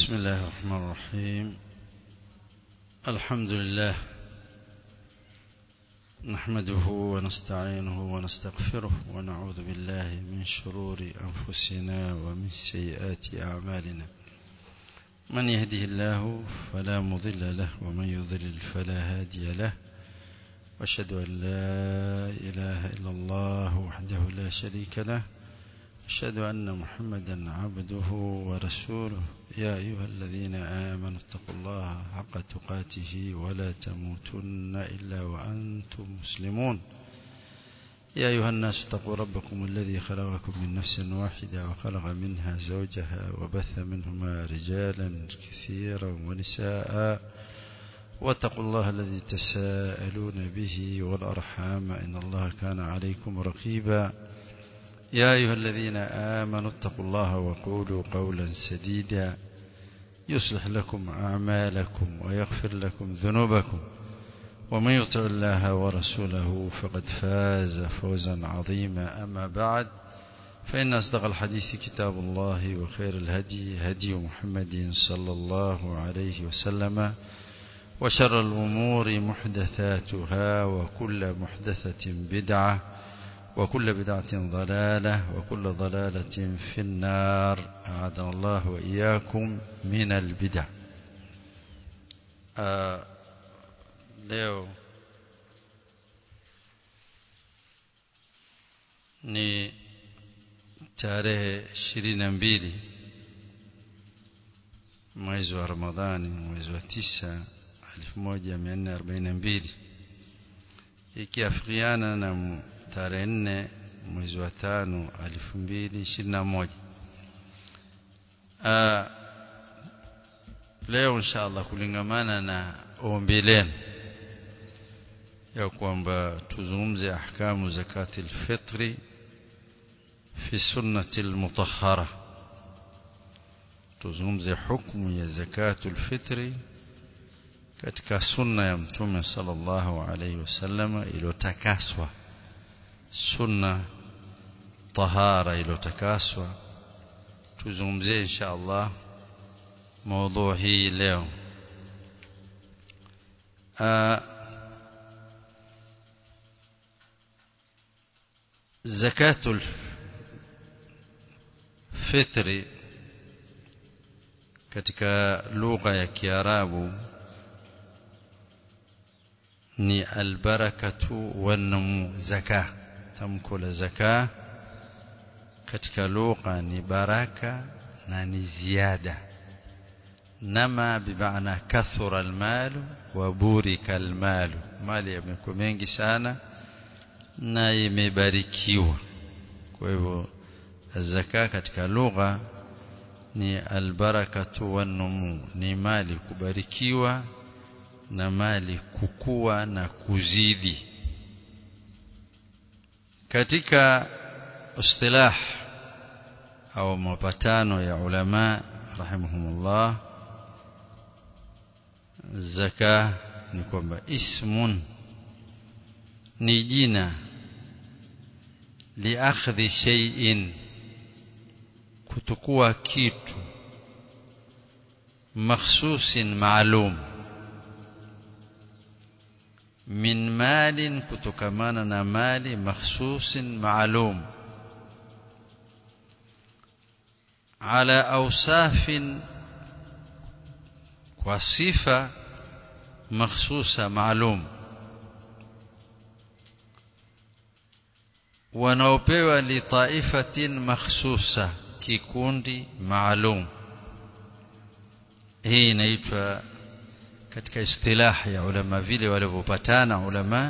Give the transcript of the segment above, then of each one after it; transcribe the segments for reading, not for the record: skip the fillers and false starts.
بسم الله الرحمن الرحيم. الحمد لله نحمده ونستعينه ونستغفره ونعوذ بالله من شرور أنفسنا ومن سيئات أعمالنا. من يهده الله فلا مضل له ومن يضلل فلا هادي له، وأشهد أن لا إله إلا الله وحده لا شريك له، أشهد أن محمدا عبده ورسوله. يا أيها الذين آمنوا اتقوا الله حق تقاته ولا تموتن إلا وأنتم مسلمون. يا أيها الناس اتقوا ربكم الذي خلقكم من نفس واحدة وخلق منها زوجها وبث منهما رجالا كثيرا ونساء، واتقوا الله الذي تساءلون به والأرحام إن الله كان عليكم رقيبا. يا أيها الذين آمنوا اتقوا الله وقولوا قولا سديدا يصلح لكم أعمالكم ويغفر لكم ذنوبكم، ومن يطع الله ورسوله فقد فاز فوزا عظيما. أما بعد، فإن أصدق الحديث كتاب الله، وخير الهدي هدي محمد صلى الله عليه وسلم، وشر الأمور محدثاتها، وكل محدثة بدعة، وكل بدعة ضلالة، وكل ضلالة في النار. أعاذنا الله وإياكم من البدع. leo ni tarehe 22 mwezi wa Ramadhani, mwezi wa 9 1442, ikiafikiana na tarehe 4 mwezi wa 5 2021. Leo inshallah kulingamana na ombi lenu ya kwamba tuzungumze ahkamu zakati al-fitri fi sunnati al-mutahhara, tuzungumze hukumu ya zakatu al-fitri katika sunna ya Mtume sallallahu alayhi wasallam iliyotakaswa, sunna tahara iliyotakaswa. Tuzungumzie inshallah mada hii leo. Zakatul fitri katika lugha ya Kiarabu ni albarakatu wan-numu. Zaka, tamko la zaka katika lugha ni baraka na ni ziada. Nama bimaana kathura almalu wa burika almalu, mali yamekuwa mengi sana na imebarikiwa. Kwa hivyo zaka katika lugha ni albarakatu wan-numu, ni mali kubarikiwa na mali kukua na kuzidi. Katika istilah au mapatano ya ulama rahimahumullah, zaka ni kwamba ismun, ni jina li akhdhi shay'in, kutukua kitu makhsusin maalum, min malin, kutokamana na mali, makhsusin maalum, ala awsafin, kwa sifa makhsusa maalum, wanaopewa li taifatin makhsusa, kikundi maalum. Hii inaitwa katika istilah ya ulama, vile walivyopatana ulama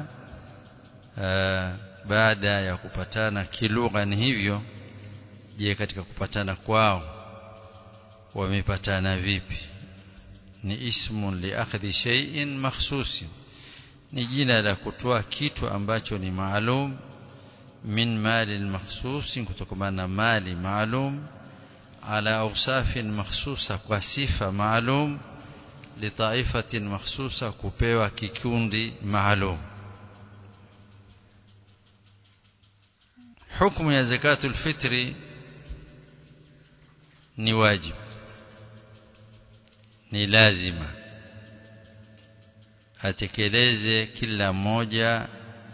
baada ya kupatana kilugha ni hivyo. Je, katika kupatana kwao wamepatana vipi? Ni ismun li akhdhi shay'in makhsusin, ni jina la kutoa kitu ambacho ni maalum, min mali makhsusin, kutokana na mali maalum, ala awsafin makhsusa, kwa sifa maalum, li taifatin makhsusa, kupewa kikundi maalum. Hukumu ya zakatul fitri ni wajibu. ni lazima atekeleze kila mmoja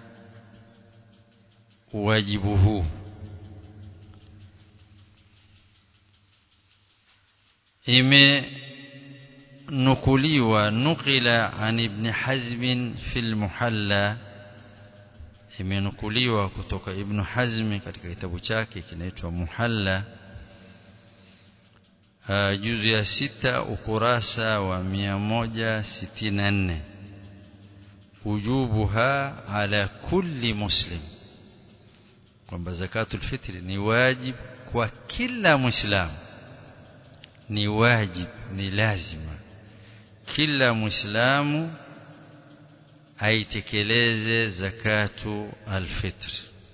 wajibu huu. nukila an Ibn Hazm fi al-Muhalla, imenukuliwa kutoka Ibn Hazm katika kitabu chake kinaitwa Muhalla, juzu ya 6 ukurasa wa 164, wujubuha ala kulli muslim, kwamba zakatul fitri ni wajib kwa kila muislamu, ni wajib, ni lazima kila muislamu aitekeleze zakatu al-fitr.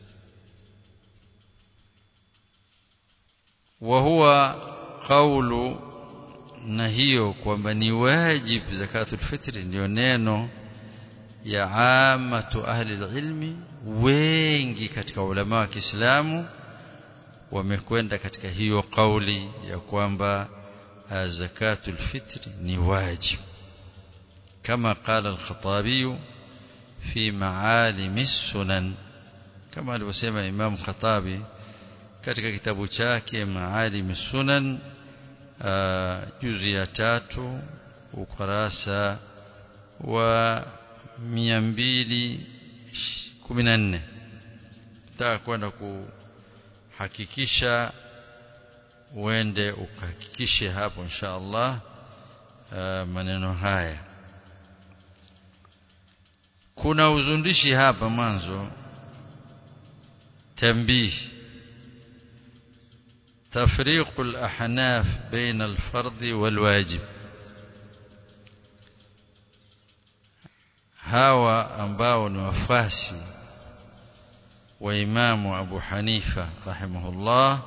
wa huwa qawlu, na hiyo kwamba ni wajib zakatu al-fitr ndio neno ya aamatu ahli al-ilmi, wengi katika ulama wa Kiislamu wamekwenda katika hiyo kauli ya kwamba zakatul fitr ni wajib, kama qala al-Khattabi fi Maalim as-Sunan, kama alivyosema Imam Khattabi katika kitabu chake Maalim as-Sunan, juzu ya 3 ukurasa wa 214. Tutakwenda kuhakikisha, uende ukahakikishe hapo insha Allah maneno haya. Kuna uzundishi hapa mwanzo, tambih tafriq al-ahnaf baina al-fard wal-wajib. Hawa ambao ni wafasi wa Imamu Abu Hanifa rahimahullah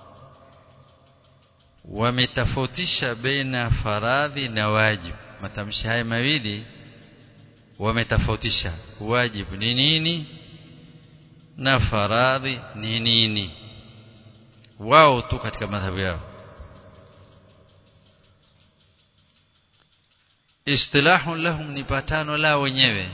wametofautisha baina faradhi na wajib. Matamshi haya mawili wametofautisha, wajib ni nini na faradhi ni nini, wao tu katika madhhabu yao. Istilahun lahum, ni patano la wenyewe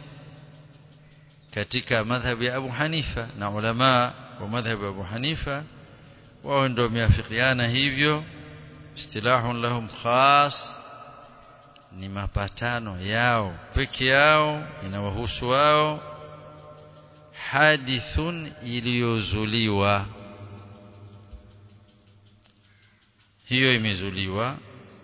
katika madhhabu ya Abu Hanifa, na ulama wa madhhabu ya Abu Hanifa wao ndio wameafikiana hivyo. Istilahun lahum khas, ni mapatano yao peke yao, inawahusu wao. Hadithun, iliyozuliwa, hiyo imezuliwa.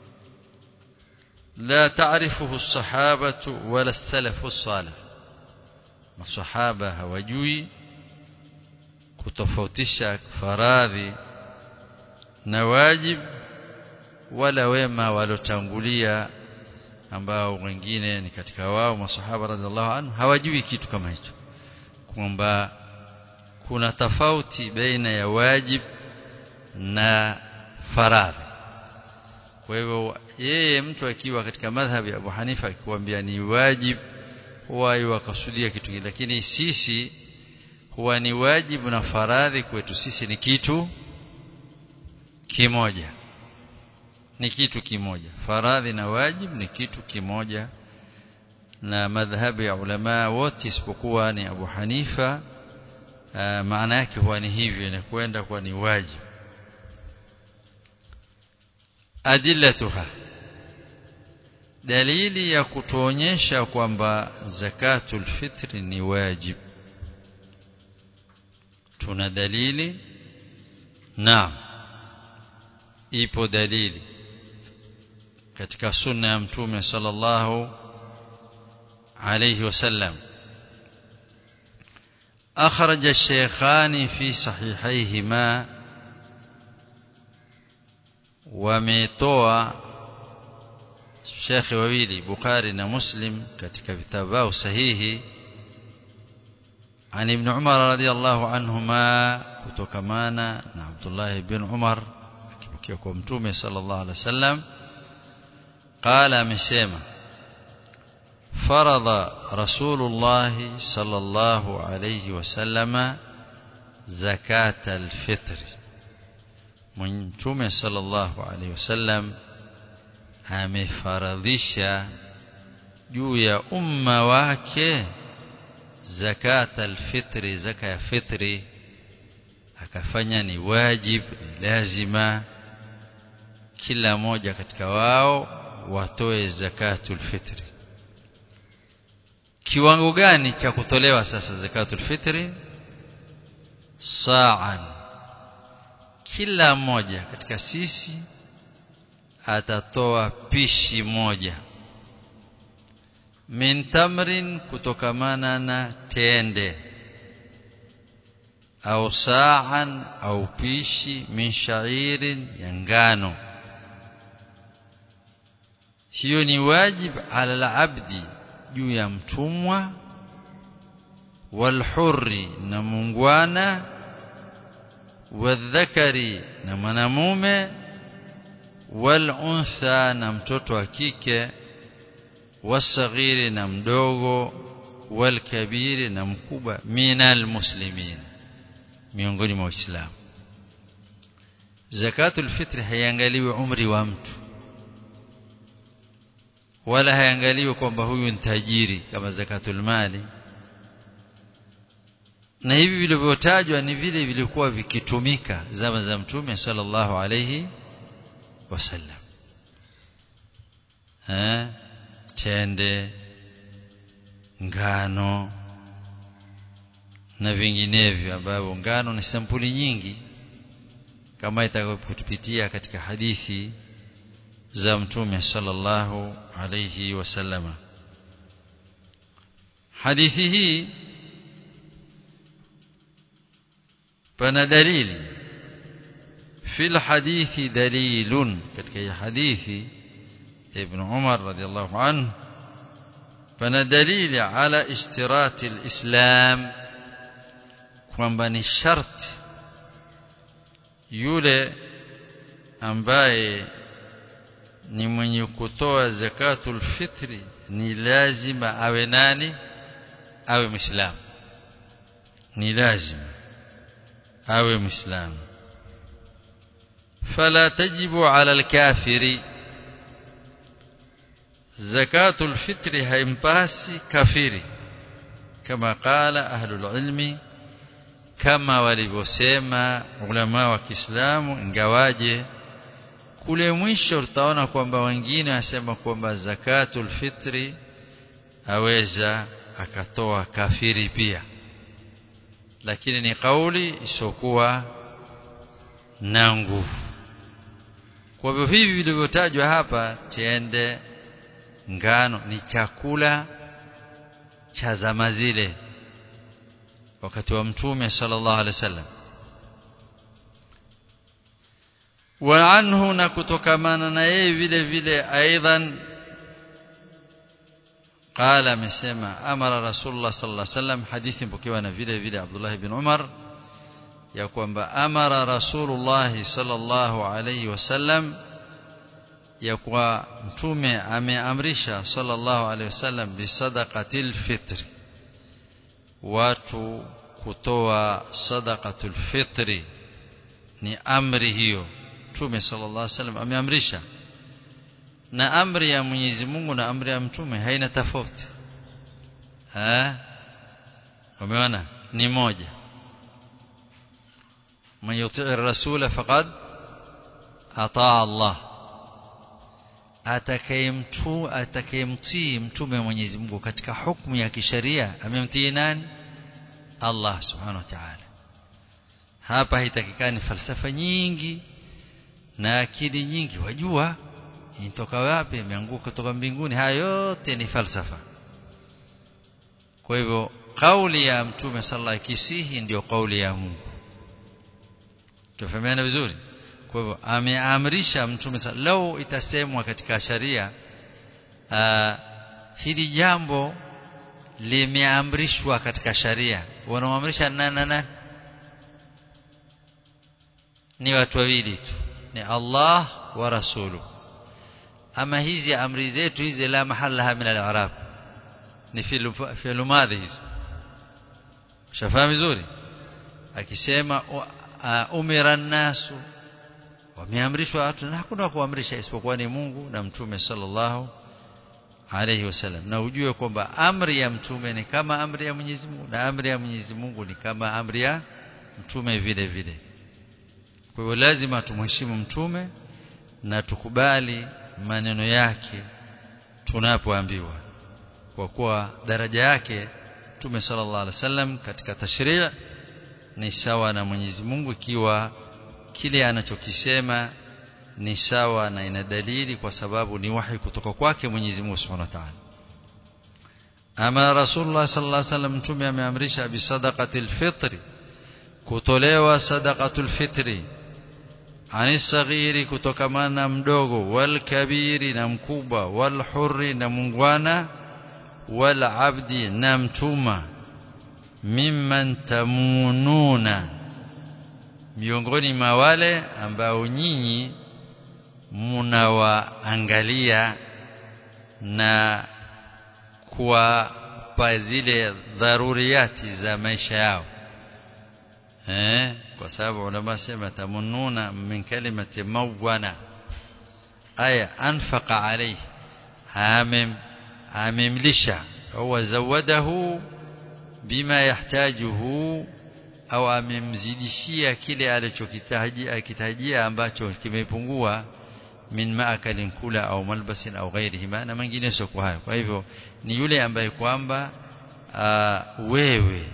La ta'rifuhu as-sahabatu wala as-salafu as-salih, masahaba hawajui kutofautisha faradhi na wajib, wala wema walotangulia ambao wengine ni katika wao masahaba radhiallahu anhu hawajui kitu kama hicho, kwamba kuna tofauti baina ya wajib na faradhi. Kwa hivyo yeye mtu akiwa katika madhhabi ya Abu Hanifa akikwambia ni wajib, huwa yukusudia kitu kile, lakini sisi huwa ni wajibu na faradhi kwetu sisi ni kitu kimoja, ni kitu kimoja. Faradhi na wajib ni kitu kimoja, na madhhabi ya ulama wote isipokuwa ni Abu Hanifa maana yake huwa ni hivyo, inakwenda kwa ni wajib. Adillatuha, dalili ya kutuonyesha kwamba zakatul fitri ni wajib. Tuna dalili? Naam, ipo dalili katika sunna ya Mtume sallallahu alayhi wasallam. أخرج الشيخان في صحيحيهما, وميتوا الشيخ وويلي بخاري ومسلم katika vitabu sahihi, عن ابن عمر رضي الله عنهما, kutokamana na Abdullah ibn Umar akipokea kwa Mtume sallallahu alaihi wasallam, قال amesema فرض رسول الله صلى الله عليه وسلم زكاة الفطر. Mtume sallallahu alaihi wasallam amefaradhisha juu ya umma wake zakat al-fitri, zaka ya fitri, akafanya ni wajib, ni lazima kila moja katika wao watoe zakatul fitri. Kiwango gani cha kutolewa sasa zakatul fitri? Sa'an, kila mmoja katika sisi atatoa pishi moja, min tamrin, kutokamana na tende, au sa'an, au pishi, min sha'irin, ya ngano. Hiyo ni wajib ala al-abdi, juu ya mtumwa, wal hurri, na mungwana, wadhakari, na mwanamume, wal untha, na mtoto wa kike, wasaghiri, na mdogo, wal kabiri, na mkubwa, minal muslimin, miongoni mwa Waislamu. Zakatul fitri haiangaliwi umri wa mtu, wala haiangaliwi kwamba huyu ni tajiri kama zakatul mali. Na hivi vilivyotajwa ni vile vilikuwa vikitumika zama za Mtume sallallahu alayhi wasallam. Tende, ngano na vinginevyo, ambavyo ngano ni sampuli nyingi kama itakayotupitia katika hadithi za Mtume sallallahu alayhi wasallam. Hadithi hii pana dalili, fil hadithi dalilun, katika hadithi Ibn Umar radiyallahu anhu pana dalili ala ishtirati al-islam, kwamba ni sharti yule ambaye ni mwenye kutoa zakatul fitri ni lazima awe nani? Awe Muislamu. Ni lazima awe Muislamu. Fala tajibu ala al-kafiri, zakatul fitri haimpasi kafiri, kama qala ahlul ilmi, kama walivyosema ulama wa Kiislamu. Ingawaje kule mwisho utaona kwamba wengine wasema kwamba zakatul fitri aweza akatoa kafiri pia, lakini ni kauli isokuwa na nguvu. Kwa hivyo hivi vilivyotajwa hapa, tende, ngano, ni chakula cha zama zile wakati wa Mtume sallallahu alaihi wasallam. Wa anhu, na kutokamana na yeye vile vile aidan, qala, amesema amara Rasulullah sallallahu alaihi wasallam, hadithi mpokewa na vile vile Abdullah ibn Umar, ya kwamba amara Rasulullah sallallahu alaihi wasallam, ya kwa Mtume ameamrisha sallallahu alaihi wasallam bi sadaqatil fitri, watu kutoa sadaqatul fitri. Ni amri hiyo, Mtume sallallahu alaihi wasallam ameamrisha. Na amri ya Mwenyezi Mungu na amri ya Mtume haina tofauti. Umeona, ni moja. Man yuti'ir rasula faqad ataa Allah, atakayemtii Mtume wa Mwenyezi Mungu katika hukumu ya kisheria amemtii nani? Allah subhanahu wa ta'ala. Hapa haitakikani falsafa nyingi na akili nyingi, wajua inatoka wapi, imeanguka kutoka mbinguni. Haya yote ni falsafa. Kwa hivyo kauli ya Mtume sallallahu kisihi ndio kauli ya Mungu. Tufahamiana vizuri. Kwa hivyo ameamrisha Mtume sallallahu, itasemwa katika sharia hili jambo limeamrishwa katika sharia, wanaoamrisha nani? Ni watu wawili tu, ni Allah wa rasuluhu. Ama hizi amri zetu hizi la mahalaha min al-i'rab, ni fi'lu madhi hizo. Shafahamu vizuri. Akisema umira an-nasu wameamrishwa watu na hakuna kuamrisha isipokuwa ni Mungu na mtume sallallahu alayhi wasallam. Na ujue kwamba amri ya mtume ni kama amri ya Mwenyezi Mungu na amri ya Mwenyezi Mungu ni kama amri ya mtume vile vile. Kwa hiyo lazima tumheshimu mtume na tukubali maneno yake tunapoambiwa, kwa kuwa daraja yake mtume sallallahu alaihi wasallam katika tashrii' ni sawa na Mwenyezi Mungu, ikiwa kile anachokisema ni sawa na ina dalili, kwa sababu ni wahi kutoka kwake Mwenyezi Mungu Subhanahu wa Ta'ala. Ama Rasulullah sallallahu alaihi wasallam mtume ameamrisha bi sadaqatil fitri, kutolewa sadaqatul fitri, ani saghiri kutokamana mdogo, wal kabiri na mkubwa, wal hurri na mungwana, wal abdi na mtuma, mimman tamununa, miongoni mwa wale ambao nyinyi mnawaangalia na kuwapa zile dharuriyati za maisha yao. Kwa sababu ulama sema tamununa min kalimati mawwana, aya anfaqa alayhi, amemlisha au zawadahu bima yahtajuhu, au amemzidishia kile alichokitajia ambacho kimepungua, min maakalin kula au malbasin au ghairihima, na mengine sio kwa hayo. Kwa hivyo ni yule ambaye kwamba wewe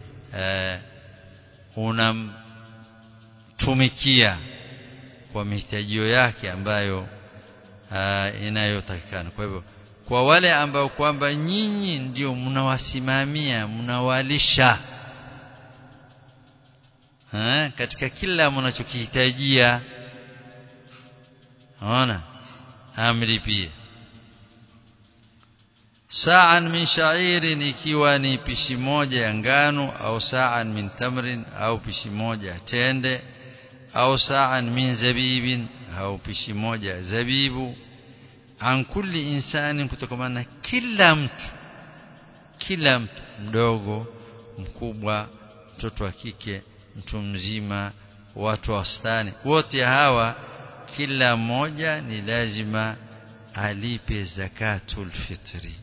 unamtumikia kwa mihitajio yake ambayo inayotakikana. Kwa hivyo kwa wale ambao kwamba nyinyi ndio mnawasimamia, mnawalisha katika kila mnachokihitajia, ona amri pia. Sa'an min sha'irin, ikiwa ni pishi moja ya ngano, au sa'an min tamrin, au pishi moja tende, au sa'an min zabibin, au pishi moja zabibu, an kulli insani, kutokamana kila mtu mdogo mkubwa, mtoto wa kike, mtu mzima, watu wastani, wote hawa kila mmoja ni lazima alipe zakatul fitri.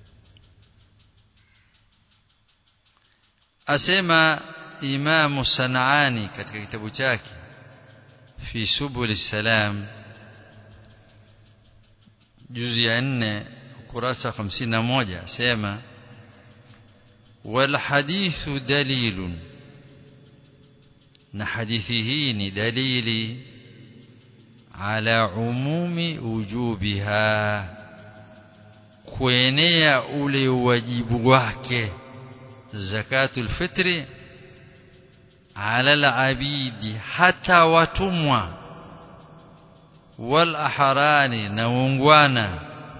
Asema Imam Sanani katika kitabu chake fi Subul Salam, juzi ya 4 ukurasa 51, asema wal hadithu dalilun, na hadithi hii ni dalili ala umumi wujubiha, kuenea ule wajibu wake zakatul fitri ala al-abidi, hata watumwa, wal ahrani na ungwana,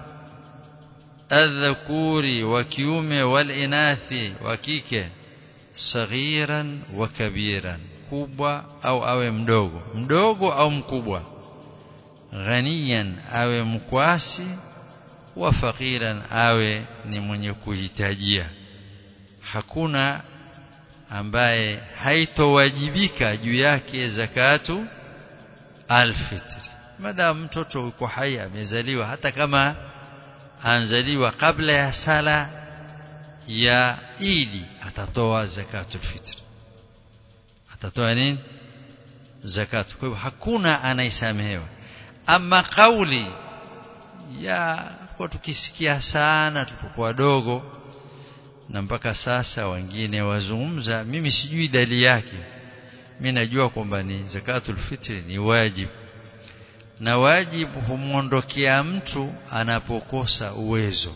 adhkuri wa kiume, wal inathi wa kike, saghiran wa kabiran, kubwa au awe mdogo au mkubwa, ghaniyan awe mkwasi, wa faqiran awe ni mwenye kuhitajia. Hakuna ambaye haitowajibika juu yake zakatu alfitri, madam mtoto yuko hai, amezaliwa, hata kama anzaliwa kabla ya sala ya Idi, atatoa zakatul fitri, atatoa nini? Zakatu. Kwa hivyo hakuna anaisamehewa. Ama kauli ya kwa tukisikia sana tulipokuwa wadogo, na mpaka sasa wengine wazungumza, mimi sijui dalili yake. Mimi najua kwamba ni zakatul fitri ni wajibu, na wajibu humuondokea mtu anapokosa uwezo.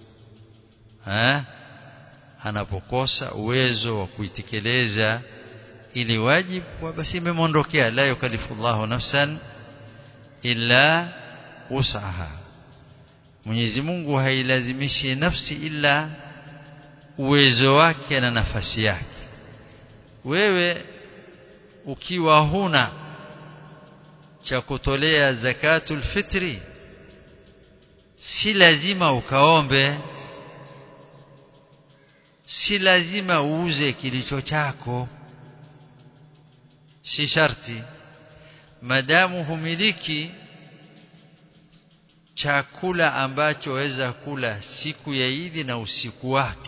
Anapokosa uwezo wa kuitekeleza ili wajibu, basi imemuondokea. La yukallifullahu nafsan illa wus'aha, Mwenyezi Mungu hailazimishi nafsi ila uwezo wake na nafasi yake. Wewe ukiwa huna cha kutolea zakatul fitri, si lazima ukaombe, si lazima uuze kilicho chako, si sharti. madamu humiliki chakula ambacho waweza kula siku ya Eid na usiku wake,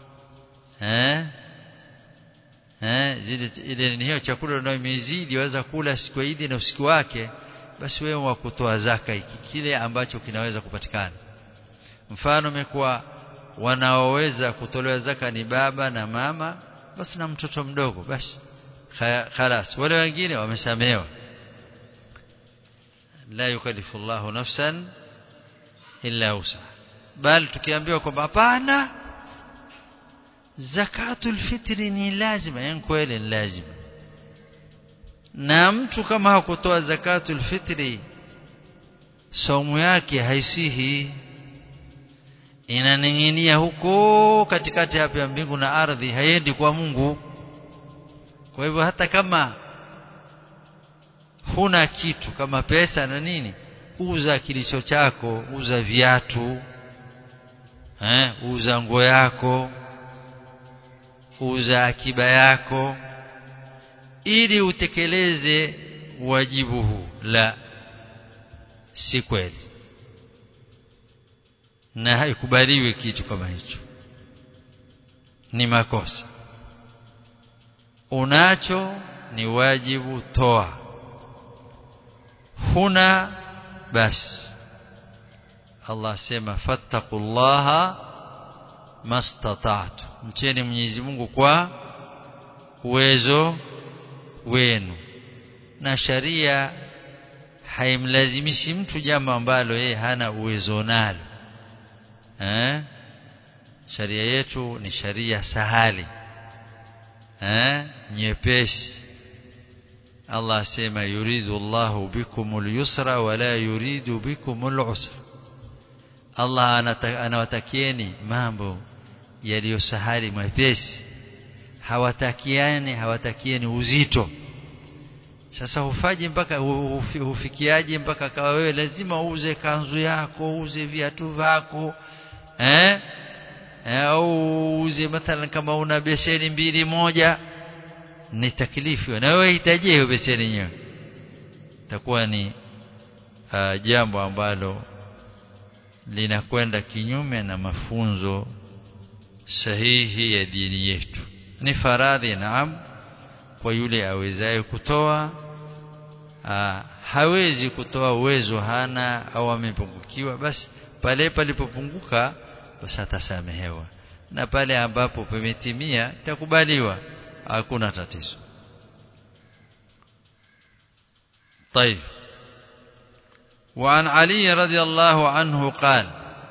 ile ni hiyo chakula unayomizidi waweza kula siku ya Eid na usiku wake, basi wewe wa kutoa zaka hiki kile ambacho kinaweza kupatikana. Mfano umekuwa wanaoweza kutolewa zaka ni baba na mama basi na mtoto mdogo, basi khalas, wale wengine wamesamehewa. La yukallifu Allahu nafsan illa wusa. Bali tukiambiwa kwamba hapana, zakatul fitri ni lazima, yani kweli ni lazima, na mtu kama hakutoa zakatul fitri saumu yake haisihi, inaning'inia huko katikati hapa ya mbingu na ardhi, haendi kwa Mungu. Kwa hivyo hata kama huna kitu kama pesa na nini, uza kilicho chako, uza viatu, uza nguo yako, uza akiba yako ili utekeleze wajibu huu. La, si kweli, na haikubaliwi kitu kama hicho, ni makosa. Unacho ni wajibu, toa. Huna basi Allah sema fattaqullaha mastata'tu, mcheni Mwenyezi Mungu kwa uwezo wenu. Na sharia haimlazimishi mtu jambo ambalo yeye hana uwezo nalo. Sharia yetu ni sharia sahali, nyepesi. Allah sema yuridu Allahu bikumul yusra wala yuridu bikumul usra. Allah anawatakieni mambo yaliyo sahali, mepesi, hawatakieni uzito. Sasa hufaji mpaka hufikiaje mpaka kawa wewe lazima uuze kanzu yako, uuze viatu vyako, au uuze mathalan kama una beseni mbili, moja ni taklifu na wewe hitaji hiyo beseni yenyewe, itakuwa ni jambo ambalo linakwenda kinyume na mafunzo sahihi ya dini yetu. Ni faradhi naam kwa yule awezaye kutoa. Hawezi kutoa, uwezo hana au amepungukiwa, basi pale palipopunguka basi atasamehewa, na pale ambapo pametimia itakubaliwa, hakuna tatizo. طيب. وعن علي رضي الله عنه قال,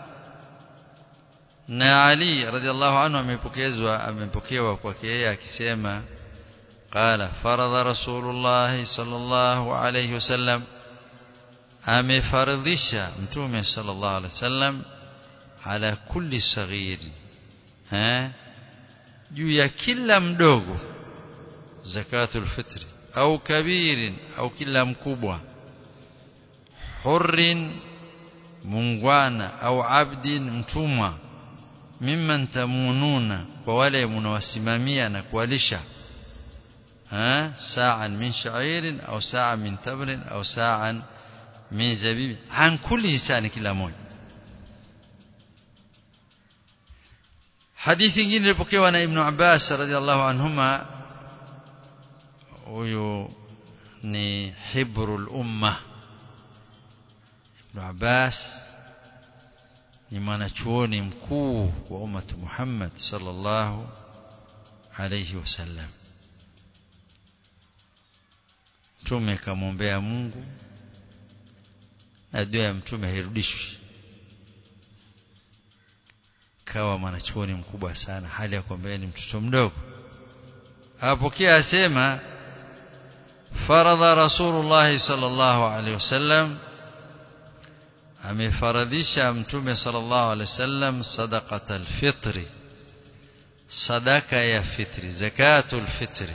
na Ali radhiallahu anhu amepokewa kwake yeye akisema, qala faradha rasulullah sallallahu alayhi wasallam, amefaradhisha mtume sallallahu alayhi wasallam, ala kulli saghir, juu ya kila mdogo, zakatul fitri, au kabirin, au kila mkubwa, hurrin, mungwana, au abdin, mtumwa, mimman tamununa, kwa wale mnawasimamia na kuwalisha, sa'an min sha'irin au sa'an min tamrin au sa'an min zabib, an kulli insani, kila mmoja. Hadithi nyingine ilipokewa na Ibn Abbas radhiallahu anhuma, huyo ni hibrul umma. Ibn Abbas ni mwanachuoni mkuu wa ummatu Muhammad sallallahu alayhi wasallam. Mtume kamwombea Mungu na dua ya mtume hairudishwi, kawa mwanachuoni mkubwa sana, hali ya kwamba ni mtoto mdogo. Apokea asema, faradha rasulullah sallallahu alayhi wasallam, amefaradhisha mtume sallallahu alayhi wasallam sadaqatul fitri, sadaka ya fitri, zakatul fitri.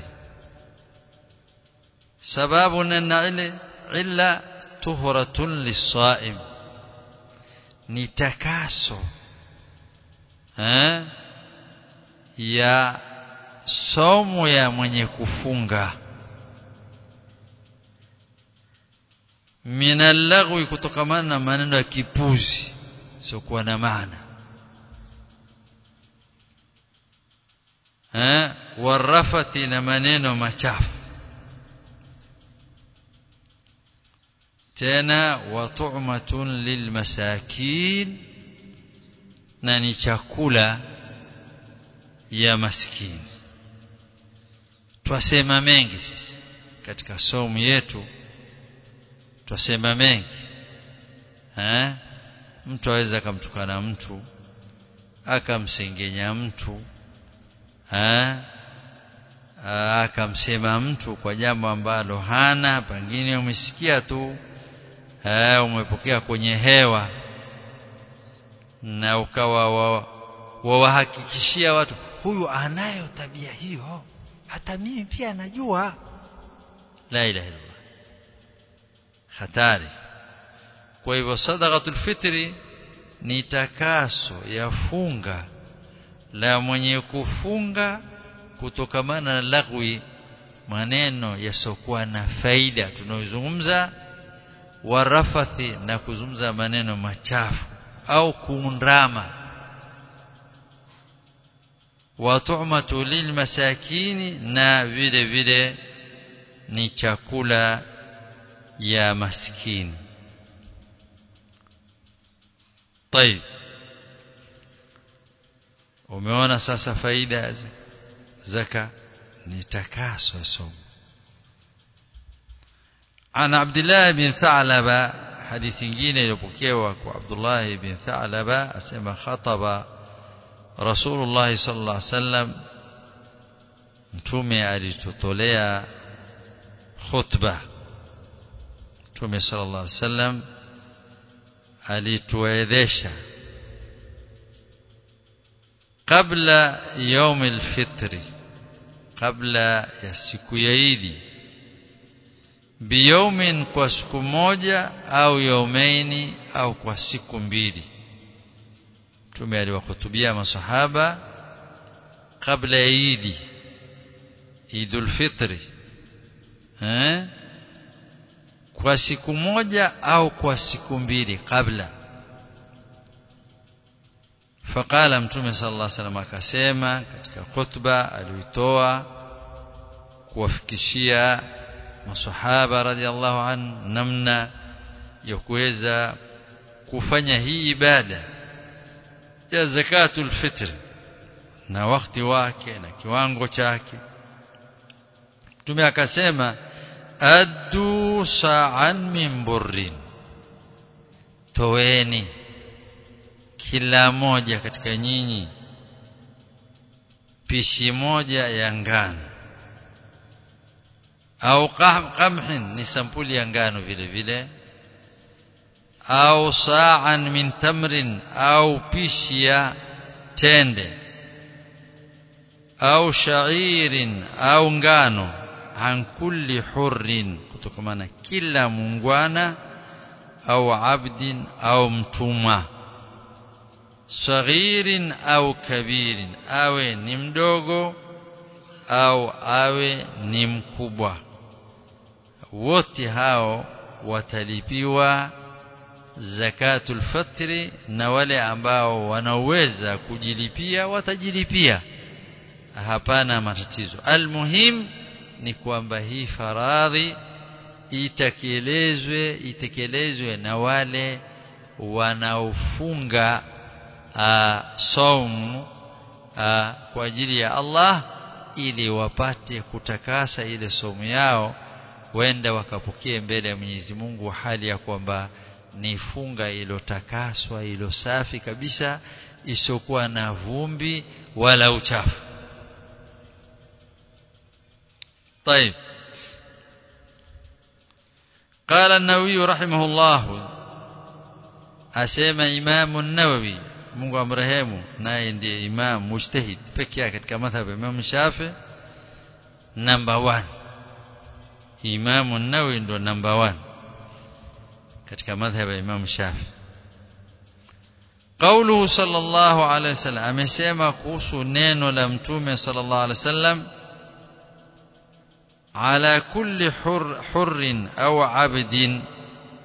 sababu na illa tuhratun lis-sa'im, ni takaso ya somo ya mwenye kufunga. minal lagwi kutokamana na maneno ya kipuzi sio kuwa na maana warafati na maneno machafu tena wa tu'matun lilmasakin na ni chakula ya maskini. Twasema mengi sisi katika somo yetu, twasema mengi mtu aweza kumtukana mtu akamsengenya mtu akamsema mtu kwa jambo ambalo hana, pengine umesikia tu umepokea kwenye hewa na ukawa wawahakikishia watu huyu anayo tabia hiyo, hata mimi pia najua. La ilaha illallah, hatari. Kwa hivyo sadaqatul fitri ni takaso ya funga la mwenye kufunga kutokamana na lagwi, maneno yasiokuwa na faida tunayozungumza, warafathi na kuzungumza maneno machafu au kuundrama, wa tu'matu lilmasakini na vile vile ni chakula ya maskini. طيب, umeona sasa faida zaka ni takaso somo. Ana Abdullah bin Tha'laba, hadithi nyingine iliyopokewa kwa Abdullah bin Tha'laba asema khataba Rasulullah sallallahu alaihi wasallam, mtume alitutolea khutba. Mtume sallallahu alaihi wasallam alituelezesha kabla يوم الفطر, kabla ya siku ya Idi, biyaumin, kwa siku moja, au yaumaini, au kwa siku mbili. Mtume aliwahutubia masahaba kabla ya Idi, Idul Fitri, kwa siku moja au kwa siku mbili kabla. Faqala Mtume sallallahu alaihi wasallam akasema katika khutba aliyotoa kuwafikishia masahaba radhiallahu anhu namna ya kuweza kufanya hii ibada ya zakatul fitr na wakati wake na kiwango chake. Mtume akasema addu sa'an min burrin, toweni kila moja katika nyinyi pishi moja ya ngano, au qamhin, ni sampuli ya ngano vile vile, au sa'an min tamrin, au pishi ya tende, au sha'irin, au ngano, an kulli hurrin, kutokamana kila mungwana, au abdin, au mtumwa, saghirin au kabirin, awe ni mdogo au awe ni mkubwa, wote hao watalipiwa zakatul fitri, na wale ambao wanaweza kujilipia watajilipia, hapana matatizo. Almuhim ni kwamba hii faradhi itekelezwe na wale wanaofunga saumu kwa ajili ya Allah, ili wapate kutakasa ile saumu yao, wenda wakapokee mbele ya Mwenyezi Mungu hali ya kwamba ni funga ilotakaswa, ilo safi kabisa, isokuwa na vumbi wala uchafu. طيب, قال النووي رحمه الله, asema Imam an-Nawawi, Mungu amrehemu, naye ndiye imam mujtahid pekee yake katika madhhabu ya Imam Shafi, number 1. Imam an-Nawawi ndo number 1 katika madhhabu ya Imam Shafi. Qauluhu sallallahu alayhi wasallam, amesema kuhusu neno la Mtume sallallahu alayhi wasallam, ala kulli hurrin au abdin,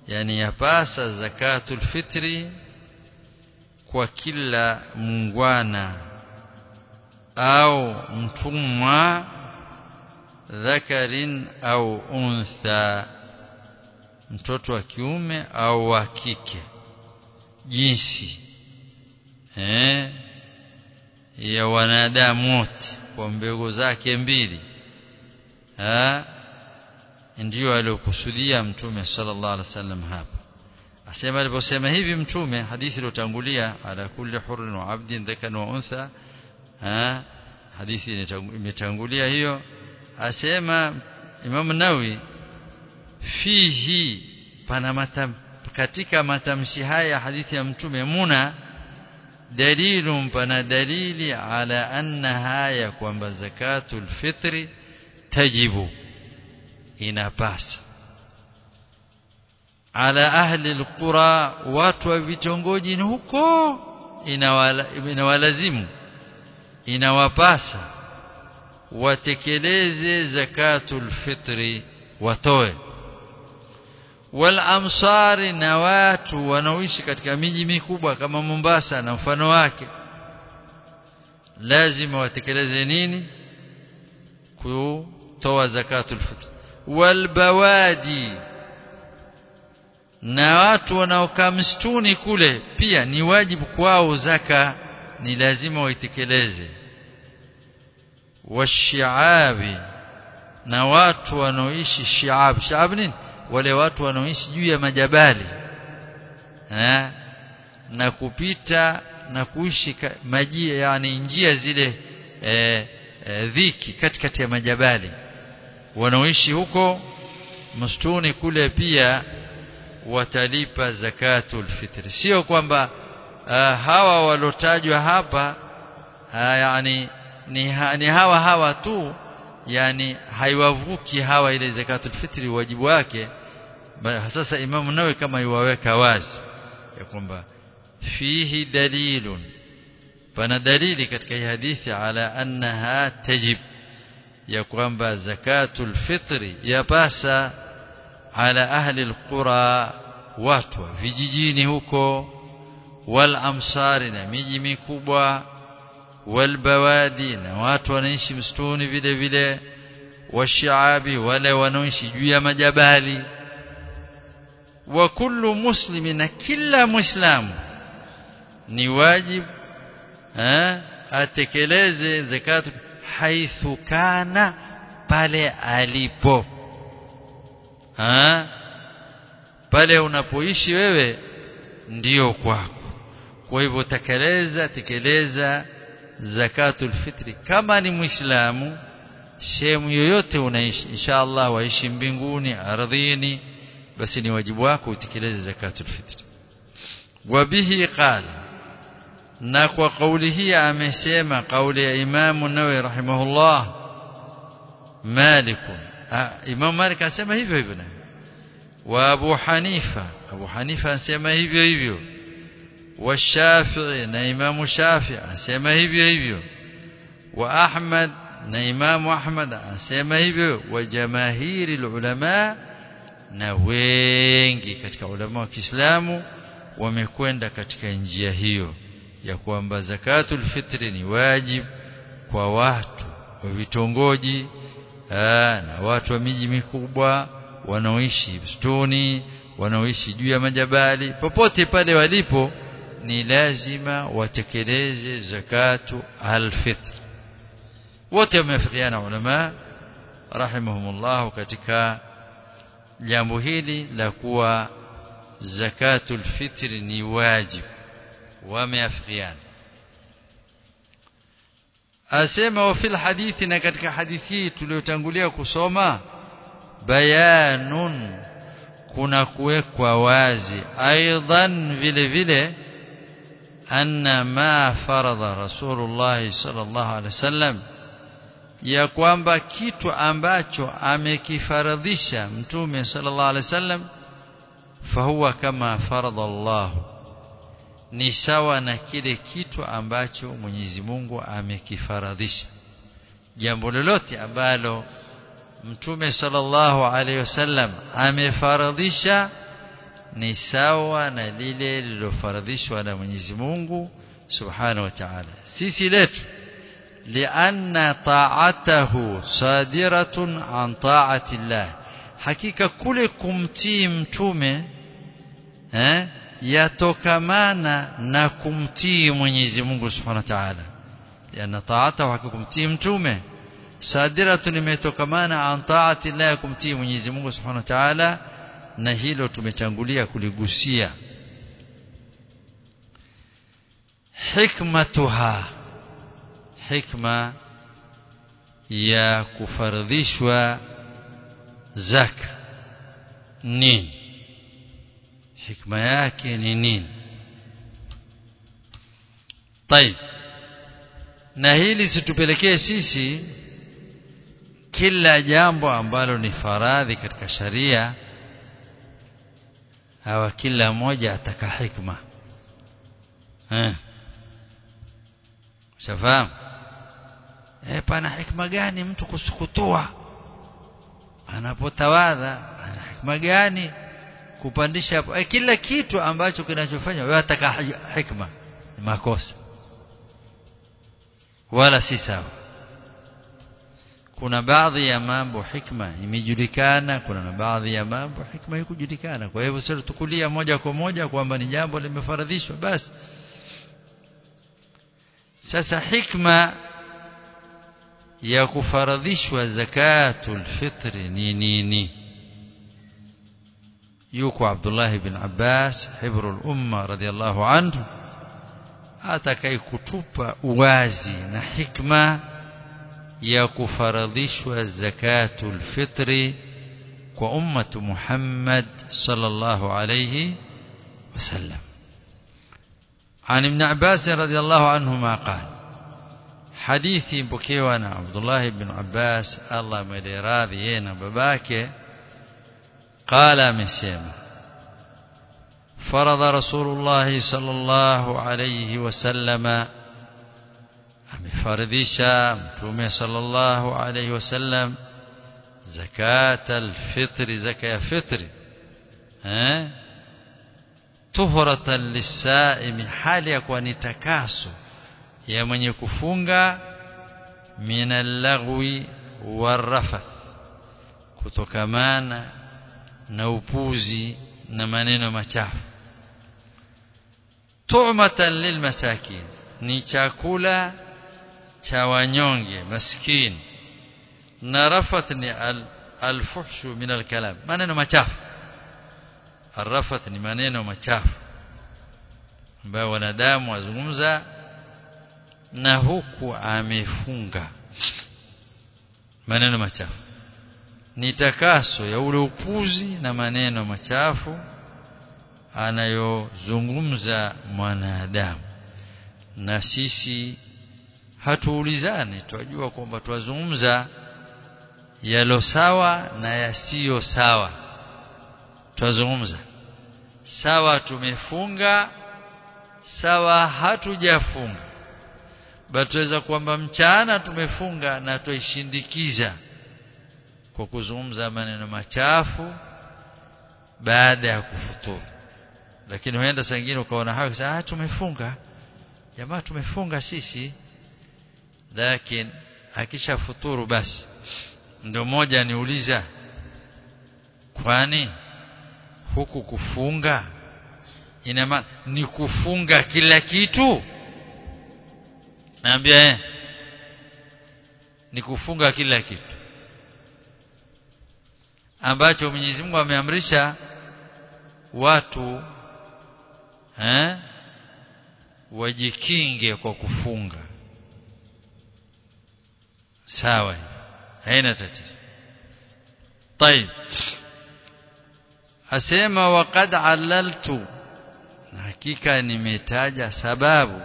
yani yapasa zakatul fitri kwa kila mungwana au mtumwa dhakarin au untha, mtoto wa kiume au wa kike, jinsi ya wanadamu wote kwa mbegu zake mbili. Ndio aliyokusudia Mtume sallallahu alaihi wasallam hapa. Asema aliposema hivi Mtume, hadithi iliyotangulia, ala kulli hurrin wa 'abdin dhakan wa untha, hadithi imetangulia hiyo. Asema Imam Nawawi, fihi, pana katika matamshi haya hadithi ya Mtume, muna dalilun, pana dalili ala annaha, ya kwamba zakatul fitri tajibu, inapasa, ala ahli alqura, watu wa vitongoji ni huko, inawalazimu, inawapasa watekeleze zakatul fitri, watoe. Wal amsari, na watu wanaoishi katika miji mikubwa kama Mombasa na mfano wake, lazima watekeleze nini? Kutoa zakatul fitri. Wal bawadi, na watu wanaokaa msituni kule pia ni wajibu kwao zaka, ni lazima waitekeleze. Washiabi, na watu wanaoishi shiab. Shiab nini? Wale watu wanaoishi juu ya majabali na kupita na kuishi maji, yani njia zile dhiki katikati ya majabali, wanaoishi huko msituni kule pia watalipa zakatul fitri. Sio kwamba hawa walotajwa hapa yani ni hawa tu, yani haiwavuki hawa ile zakatul fitri wajibu wake. Sasa Imam Nawawi kama iwaweka wazi ya kwamba fihi dalilun, pana dalili katika hii hadithi ala annaha tajib, ya kwamba zakatul fitri yapasa ala ahli alqura, watu vijijini huko, wal amsari, na miji mikubwa, wal bawadi, na watu wanaishi msituni vile vile, washiabi, wale wanaoishi juu ya majabali. Wa kullu muslimin, na kila muislamu ni wajib atekeleze zakatu haithu kana, pale alipo. Pale unapoishi wewe ndio kwako. Kwa hivyo tekeleza zakatul fitri kama ni muislamu sehemu yoyote unaishi. Inshallah waishi mbinguni, ardhini, basi ni wajibu wako utekeleze zakatul fitri. Wabihi qala, na kwa kauli hii amesema, kauli ya Imam Nawawi rahimahullah, Malik, Imam Malik asema hivyo hivyo, na wa Abu Hanifa asema hivyo hivyo, wa Shafi'i, na Imam Shafi'i asema hivyo hivyo, wa Ahmad, na Imam Ahmad asema hivyo, wa jamaahiri ulama, na wengi katika ulama wa Kiislamu wamekwenda katika njia hiyo ya kwamba zakatul fitri ni wajib kwa watu wa vitongoji na watu wa miji mikubwa, wanaoishi msituni, wanaoishi juu ya majabali, popote pale walipo ni lazima watekeleze zakatu al-fitr. Wote wamefikiana ulama rahimahumullah katika jambo hili la kuwa zakatul fitr ni wajib, wameafikiana. Asema wa fil hadithi, na katika hadithi tuliyotangulia kusoma, bayanun, kuna kuwekwa wazi, aidan vile vile, anna ma faradha Rasulullah sallallahu alaihi wasallam, ya kwamba kitu ambacho amekifaradhisha Mtume sallallahu alaihi wasallam, fahuwa kama faradha Allah, ni sawa na kile kitu ambacho Mwenyezi Mungu amekifaradhisha. Jambo lolote ambalo Mtume sallallahu alaihi wasallam amefaradhisha, ni sawa na lile lilofaradhishwa na Mwenyezi Mungu Subhanahu wa Ta'ala. Sisi letu lianna ta'atahu sadiratun an ta'ati Allah, hakika kule kumtii mtume yatokamana na kumtii Mwenyezi Mungu Subhanahu wa Ta'ala. Lianna ta'atahu, hakika kumtii mtume sadiratun, imetokamana an ta'ati Allah, kumtii Mwenyezi Mungu Subhanahu wa Ta'ala, na hilo tumetangulia kuligusia. Hikmatuha, hikma ya kufaradhishwa zaka nini? Hikma yake ni nini? طيب, na hili situpelekee sisi kila jambo ambalo ni faradhi katika sharia hawa kila moja ataka hikma. Shafahamu? Pana hikma gani mtu kusukutua anapotawadha? Ana hikma gani kupandisha? Kila kitu ambacho kinachofanya wewe ataka hikma ni makosa, wala si sawa. Kuna baadhi ya mambo hikma imejulikana, kuna na baadhi ya mambo hikma haikujulikana. Kwa hivyo sio tukulia moja kwa moja kwamba ni jambo limefaradhishwa basi. Sasa hikma ya kufaradhishwa zakatul fitri ni nini? Yuko Abdullah ibn Abbas hibrul umma radiyallahu anhu atakai kutupa uwazi na hikma ya kufaradhishwa zakatul fitri kwa ummatu Muhammad sallallahu alayhi wasallam. عن ابن عباس رضي الله عنهما قال, حديثي بكيوانا عبد الله بن عباس الله مدراضينا بباكي, قال مسيما فرض رسول الله صلى الله عليه وسلم, فرضيشا متومي صلى الله عليه وسلم زكاة الفطر, زكاة فطر طهرة للسائم, hali ya kuwa ni takaso ya mwenye kufunga, min al-laghwi war-rafath, kutokamana na upuzi na maneno machafu. Tu'matan lilmasakin, ni chakula cha wanyonge maskini, na rafath ni al-fuhshu min al-kalam, maneno machafu. Arafath ni maneno machafu ambayo wanadamu wazungumza na huku amefunga. Maneno machafu ni takaso ya ule upuzi na maneno machafu anayozungumza mwanadamu. Na sisi hatuulizani, tunajua kwamba tuwazungumza yalo sawa na yasiyo sawa. Tuzungumza sawa tumefunga, sawa hatujafunga. Batuweza kwamba mchana tumefunga na tuishindikiza kwa kuzungumza maneno machafu baada ya kufuturu. Lakini huenda saa nyingine ukaona hayo sasa, tumefunga jamaa, tumefunga sisi, lakini akisha futuru basi ndio moja niuliza, kwani huku kufunga ina maana ni kufunga kila kitu? Naambia ni kufunga kila kitu ambacho Mwenyezi Mungu ameamrisha watu wajikinge kwa kufunga. Sawa, haina tatizo. طيب, asema waqad alaltu, na hakika nimetaja sababu,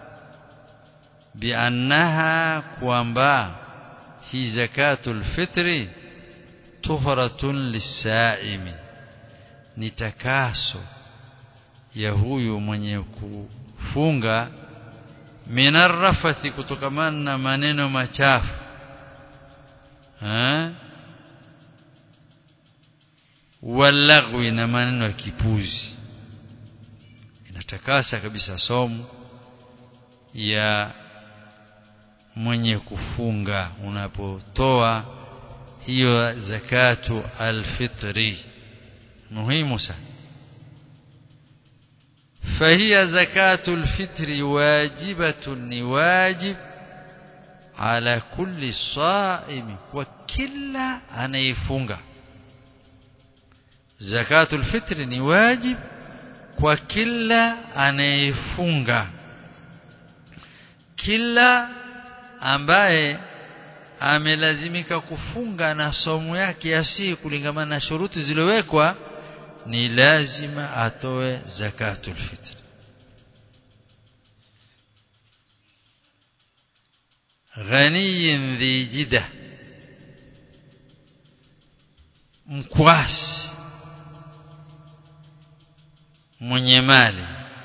biannaha, kwamba hi zakatul fitri tuhratun lisaimi, ni takaso ya huyu mwenye kufunga, minar rafathi, kutokamana na maneno machafu, walagwi na maneno ya kipuzi. Inatakasa kabisa somo ya mwenye kufunga unapotoa hiyo zakatu alfitri, muhimu sana. فهي زكاة الفطر واجبة واجب على كل صائم وكل anayefunga. Zakatul fitri ni wajib kwa kila anayefunga, kila ambaye amelazimika kufunga na somo yake ya siku kulingana na shuruti zilizowekwa, ni lazima atoe zakatul fitr. Ghaniyin dhi jida, mkwasi mwenye mali,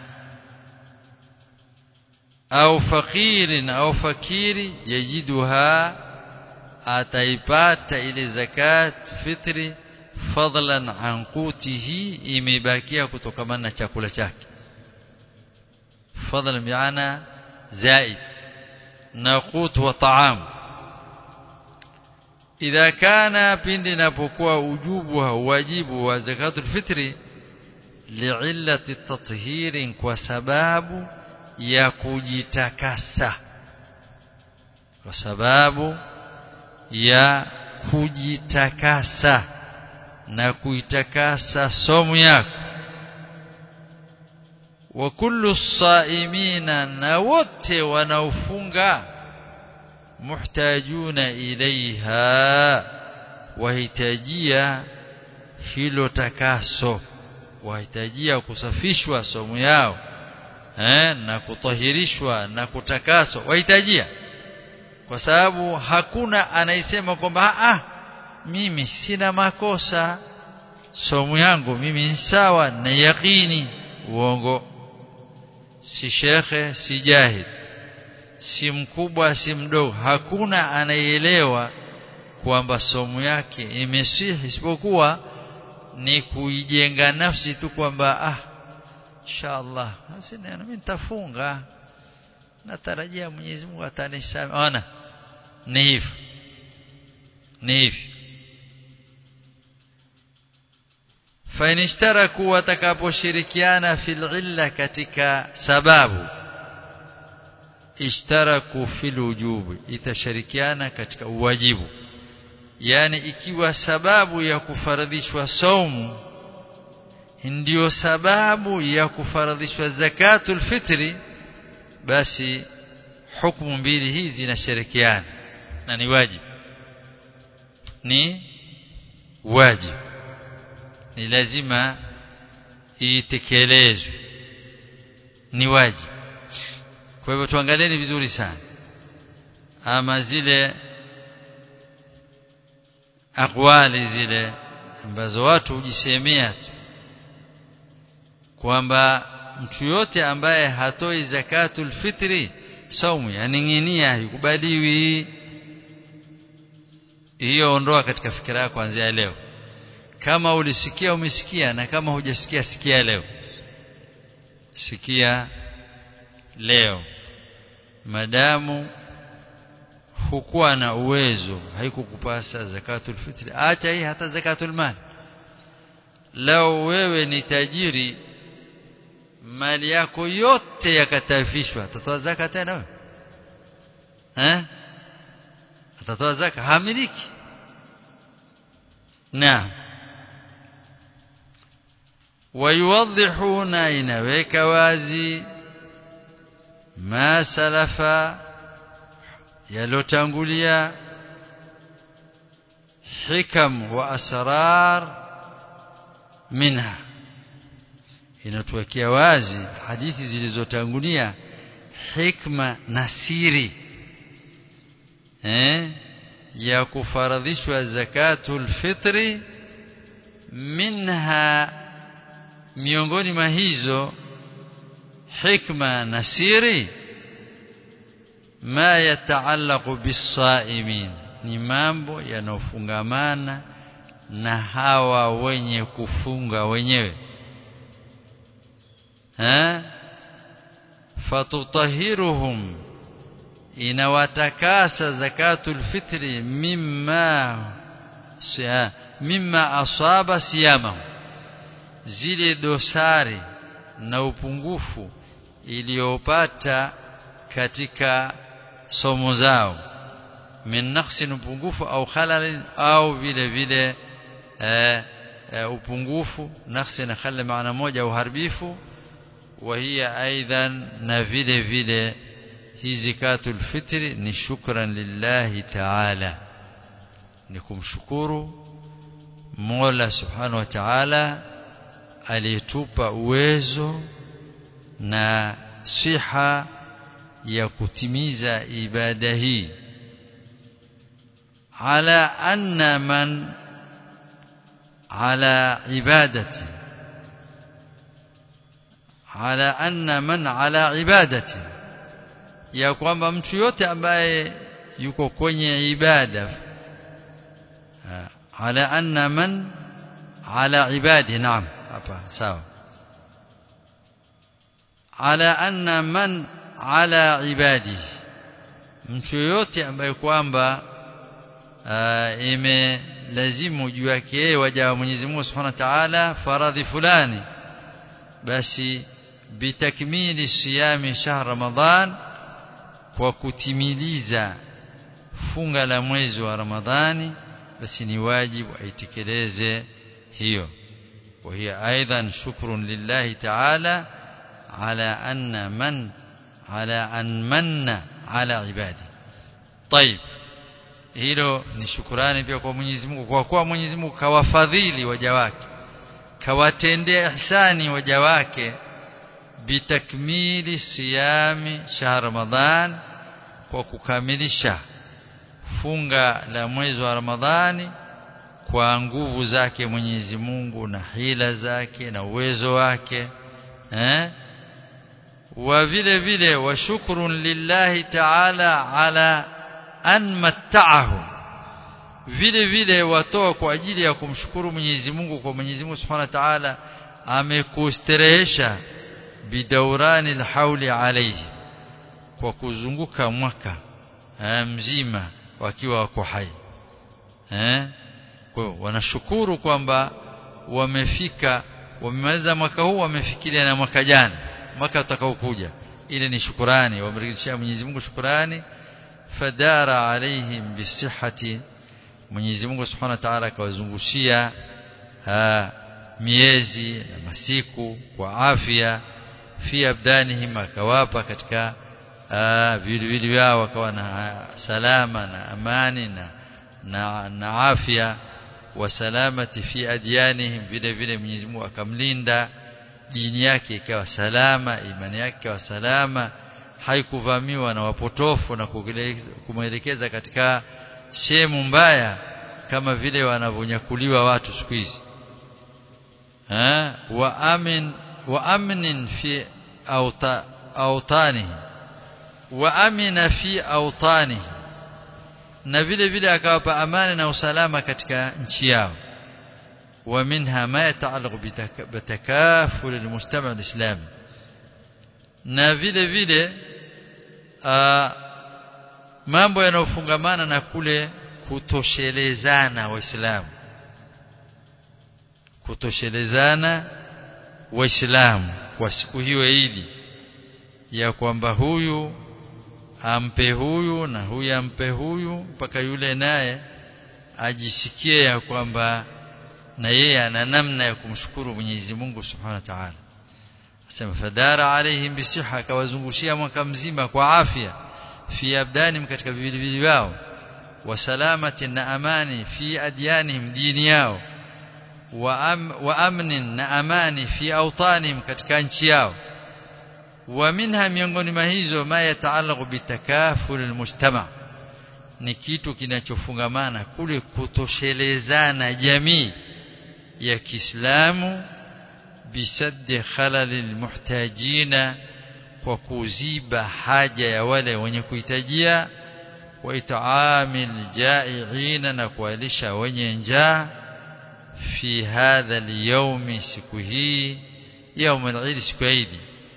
au fakirin au fakiri, yajiduha ataipata ile zakat fitri fadlan an qutihi, imebakia kutokana na chakula chake. Fadlan bi'ana zaid na qut wa ta'am. Idha kana pindi napokuwa wajibu wa zakatul fitri li'illati at-tathhir, kwa sababu ya kujitakasa, kwa sababu ya kujitakasa na kuitakasa somo yako. Wa kullu saimina, na wote wanaofunga, muhtajuna ilaiha, wahitajia hilo takaso, wahitajia kusafishwa somo yao na kutahirishwa na kutakaswa, wahitajia. Kwa sababu hakuna anayesema kwamba mimi sina makosa, somo yangu mimi ni sawa na yaqini. Uongo. Si shekhe, si jahil, si mkubwa, si mdogo, hakuna anayeelewa kwamba somo yake imesihi, isipokuwa ni kuijenga nafsi tu kwamba inshallah sina, mimi nitafunga, natarajia Mwenyezi Mungu atanisamehe. Ona, ni hivi, ni hivi. Fa inishtaraku, watakaposhirikiana fil illa, katika sababu, ishtaraku fil wujubi, itashirikiana katika uwajibu. Yani ikiwa sababu ya kufaradhishwa saumu ndio sababu ya kufaradhishwa zakatul fitri, basi hukumu mbili hizi zinashirikiana na ni wajibu, ni wajibu, ni lazima itekelezwe, ni wajibu. Kwa hivyo tuangalieni vizuri sana, ama zile akwali zile ambazo watu hujisemea tu kwamba mtu yote ambaye hatoi zakatul fitri saumu yaning'inia, haikubaliwi. Hiyo ondoa katika fikra yako kuanzia leo. Kama ulisikia umesikia, na kama hujasikia sikia leo. Sikia leo. Madamu hukuwa na uwezo, haikukupasa zakatul fitri, acha hii hata zakatul mal. Lao wewe ni tajiri, mali yako yote yakatafishwa, atatoa zaka tena wewe? Atatoa zaka? Hamiliki. Na wayuwadhihuna, inaweka wazi, ma salafa, yalotangulia, hikam wa asrar minha, inatuwekea wazi hadithi zilizotangulia hikma na siri ya kufaradhishwa zakatul fitri. Minha, miongoni mwa hizo hikma na siri, ma yataallaqu bis-saimin, ni mambo yanofungamana na hawa wenye kufunga wenyewe fatutahiruhum inawatakasa zakatul fitri mimma asaba siyama zile dosari na upungufu iliyopata katika somo zao min naqsin upungufu au khalal au vile vile upungufu naqsi na khalal maana moja uharibifu وهي ايضا na vile vile hii zakatul fitri ni shukran lillahi ta'ala ni kumshukuru Mola subhanahu wa ta'ala aliyetupa uwezo na siha ya kutimiza ibada hii ala anna man ala ibadati ala anna man ala ibadati ya kwamba mtu yote ambaye yuko kwenye ibada ala anna man ala ibadi naam hapa sawa ala anna man ala ibadi mtu yote ambaye kwamba imelazimu juu yake waja wa Mwenyezi Mungu Subhanahu wa Ta'ala faradhi fulani basi bitakmili siyami shahr Ramadhan kwa kutimiliza funga la mwezi wa Ramadhani basi ni wajibu aitekeleze hiyo وهي ايضا شكر لله تعالى على ان من على عباده طيب hilo ni shukrani pia kwa Mwenyezi Mungu kwa kuwa Mwenyezi Mungu kawafadhili waja wake kawatendea ihsani waja wake bitakmili siyami shahr Ramadhan kwa kukamilisha funga la mwezi wa Ramadhani kwa nguvu zake Mwenyezi Mungu na hila zake na uwezo wake wa vile vile wa shukrun lillahi ta'ala ala an matta'ahu vile vile watoa kwa ajili ya kumshukuru Mwenyezi Mungu kwa Mwenyezi Mungu Subhanahu wa Ta'ala amekusterehesha bidawrani alhauli alayhi kwa kuzunguka mwaka mzima wakiwa wako hai kwa hiyo wanashukuru kwamba wamemaliza mwaka huu wamefikiria na mwaka jana mwaka utakaokuja ile ni shukrani wamrudishia Mwenyezi Mungu shukrani fadara alaihim bisihhati Mwenyezi Mungu Subhanahu wa Ta'ala kawazungushia miezi na masiku kwa afya fi abdanihim akawapa katika viwili vyao wakawa na salama na amani na afya wa salamati fi adyanihim vile vile Mwenyezi Mungu akamlinda dini yake ikawa salama imani yake ikawa salama haikuvamiwa na wapotofu na kumwelekeza katika sehemu mbaya kama vile wanavonyakuliwa watu siku hizi wa amnin fi awtanihi wa amina fi awtanihi na vile vile akawapa amani na usalama katika nchi yao wa minha ma yata'allaqu bitakaful almujtama' alislam na vile vile mambo yanayofungamana na kule kutoshelezana waislamu kwa siku hiyo Eid ya kwamba huyu ampe huyu na huyu ampe huyu mpaka yule naye ajisikie ya kwamba na yeye ana namna ya kumshukuru Mwenyezi Mungu Subhanahu wa Ta'ala asema fadara alaihim bisiha kawazungushia mwaka mzima kwa afya fi abdanihim katika viwili vyao wa salamati na amani fi adyanihim dini yao wa amnin na amani fi awtanihim katika nchi yao wa minha miongoni mwa hizo ma yataallaqu bitakaful almujtama ni kitu kinachofungamana kule kutoshelezana jamii ya Kiislamu bisaddi khalalil muhtajina kwa kuziba haja ya wale wenye kuhitajia wa itaamil jai'ina na kuwalisha wenye njaa fi hadha al-yawm siku hii يوم العيد siku ya Eid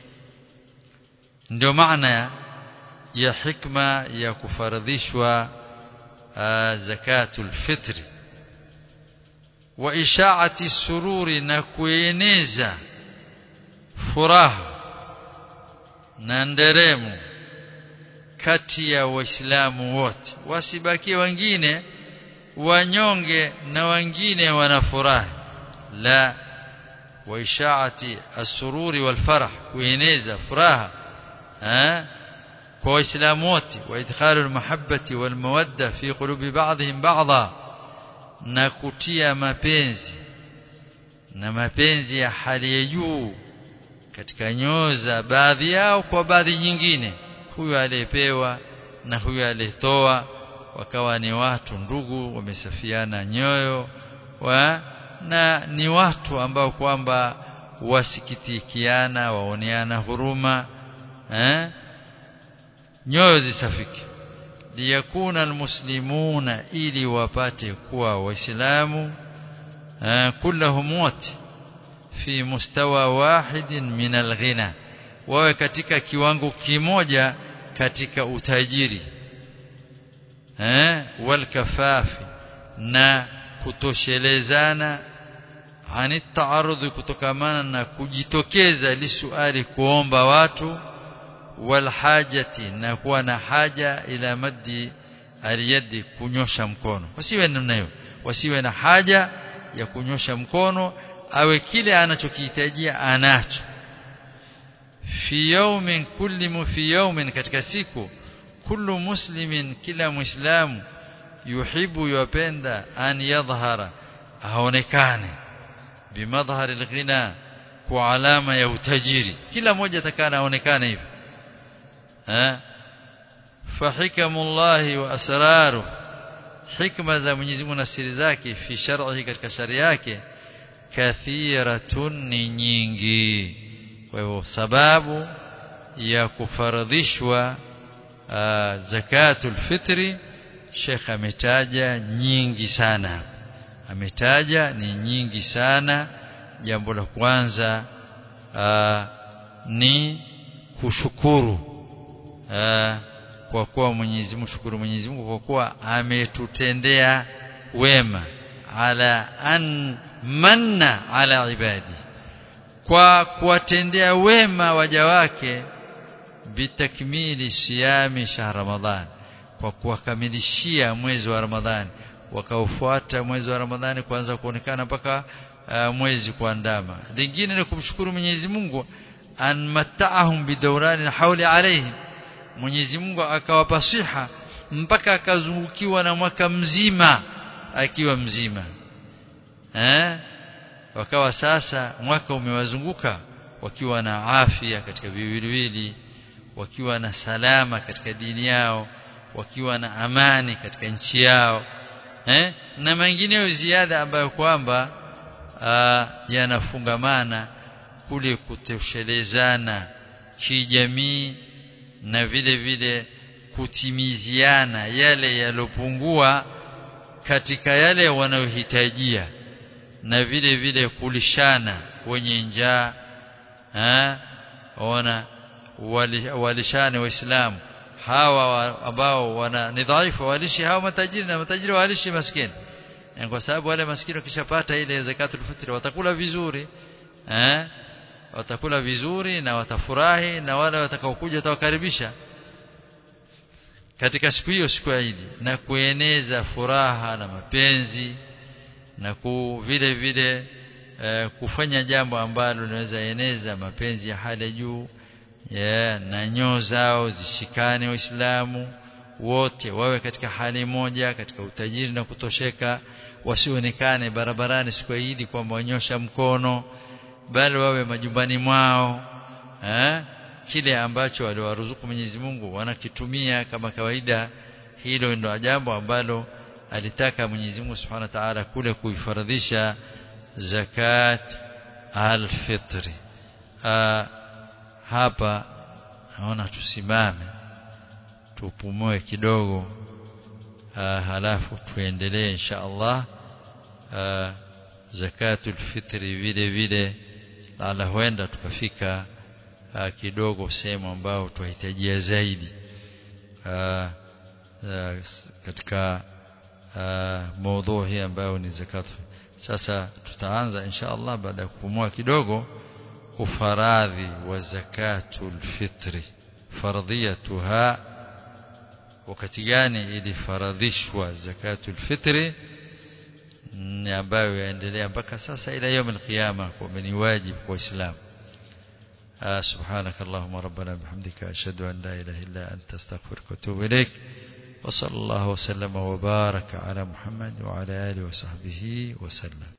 ndio maana ya hikma ya kufaradhishwa zakatul fitri wa isha'ati sururi na kueneza furaha na nderemo kati ya waislamu wote wasibaki wengine wanyonge na wengine wanafurahi la wa isha'ati as-sururi wal farah kueneza furaha kwa waislamu wote wa idkhalu al-mahabbati wal mawadda fi qulubi ba'dihim ba'dha na kutia mapenzi ya hali ya juu katika nyoyo za baadhi yao kwa baadhi nyingine huyu aliyepewa na huyu aliyetoa wakawa ni watu ndugu wamesafiana nyoyo na ni watu ambao kwamba wasikitikiana waoneana huruma nyoyo zisafiki liyakuna almuslimuna ili wapate kuwa waislamu kullahum wote fi mustawa wahidin min alghina wawe katika kiwango kimoja katika utajiri walkafafi na kutoshelezana ani taarudhi kutokamana na kujitokeza lisuali kuomba watu walhajati na kuwa na haja ila maddi aliyadi kunyosha mkono wasiwe namna hiyo wasiwe na haja ya kunyosha mkono awe kile anachokihitajia anacho fi yawmin fi yawmin katika siku kullu muslimin kila muislamu yuhibbu yupenda an yadhhara aonekane bimadhhar alghina kwa alama ya utajiri kila mmoja atakana aonekane hivi fahikamullahi wa asraru hikma za Mwenyezi Mungu na siri zake fi shar'i katika sharia yake kathiratun nyingi kwa hivyo sababu ya kufaradhishwa zakatul fitri Sheikh ametaja nyingi sana ni nyingi sana jambo la kwanza ni kushukuru kwa kuwa Mwenyezi Mungu shukuru Mwenyezi Mungu kwa kuwa ametutendea wema ala an manna ala ibadi kwa kuwatendea wema waja wake bitakmili siyami shahr Ramadhan kwa kuwakamilishia mwezi wa Ramadhani wakaufuata mwezi wa Ramadhani kuanza kuonekana mpaka mwezi kuandama lingine ni kumshukuru Mwenyezi Mungu an mata'ahum bidawrani hawli alayhim Mwenyezi Mungu akawapa siha mpaka akazungukiwa na mwaka mzima akiwa mzima wakawa sasa mwaka umewazunguka wakiwa na afya katika viwiliwili wakiwa na salama katika dini yao wakiwa na amani katika nchi yao na mengineyo ziada ambayo kwamba yanafungamana kule kutoshelezana kijamii na vile vile kutimiziana yale yalopungua katika yale wanayohitajia na vile vile kulishana wenye njaa walishane waislamu hawa ambao wana ni dhaifu walishi hawa matajiri na matajiri walishi maskini kwa sababu wale maskini wakishapata ile zakatul fitri watakula vizuri na watafurahi na wale watakaokuja watawakaribisha katika siku hiyo siku ya Eid na kueneza furaha na mapenzi na vile vile kufanya jambo ambalo linaweza eneza mapenzi ya hali ya juu na nyoyo zao zishikane waislamu wote wawe katika hali moja katika utajiri na kutosheka wasionekane barabarani siku ya Eid kwamba wanyosha mkono bali wawe majumbani mwao kile ambacho aliwaruzuku Mwenyezi Mungu wanakitumia kama kawaida hilo ndio jambo ambalo alitaka Mwenyezi Mungu Subhanahu wa Ta'ala kule kuifaradhisha zakat al-fitri hapa naona tusimame tupumue kidogo halafu tuendelee insha Allah zakatul fitri vile vile la huenda tukafika kidogo sehemu ambao tuhitajia zaidi katika mada hii ambayo ni zakat. Sasa tutaanza insha Allah baada ya kupumua kidogo ufaradhi wa zakatul fitri, fardhiyatuha, wakati gani ilifaradhishwa zakatul fitri ambayo yaendelea mpaka sasa ila يوم القيامه kwa ni wajibu kwa Uislamu. سبحانك اللهم ربنا بحمدك أشهد أن لا إله إلا أنت استغفرك وأتوب إليك وصلى الله وسلم وبارك على محمد وعلى آله وصحبه وسلم.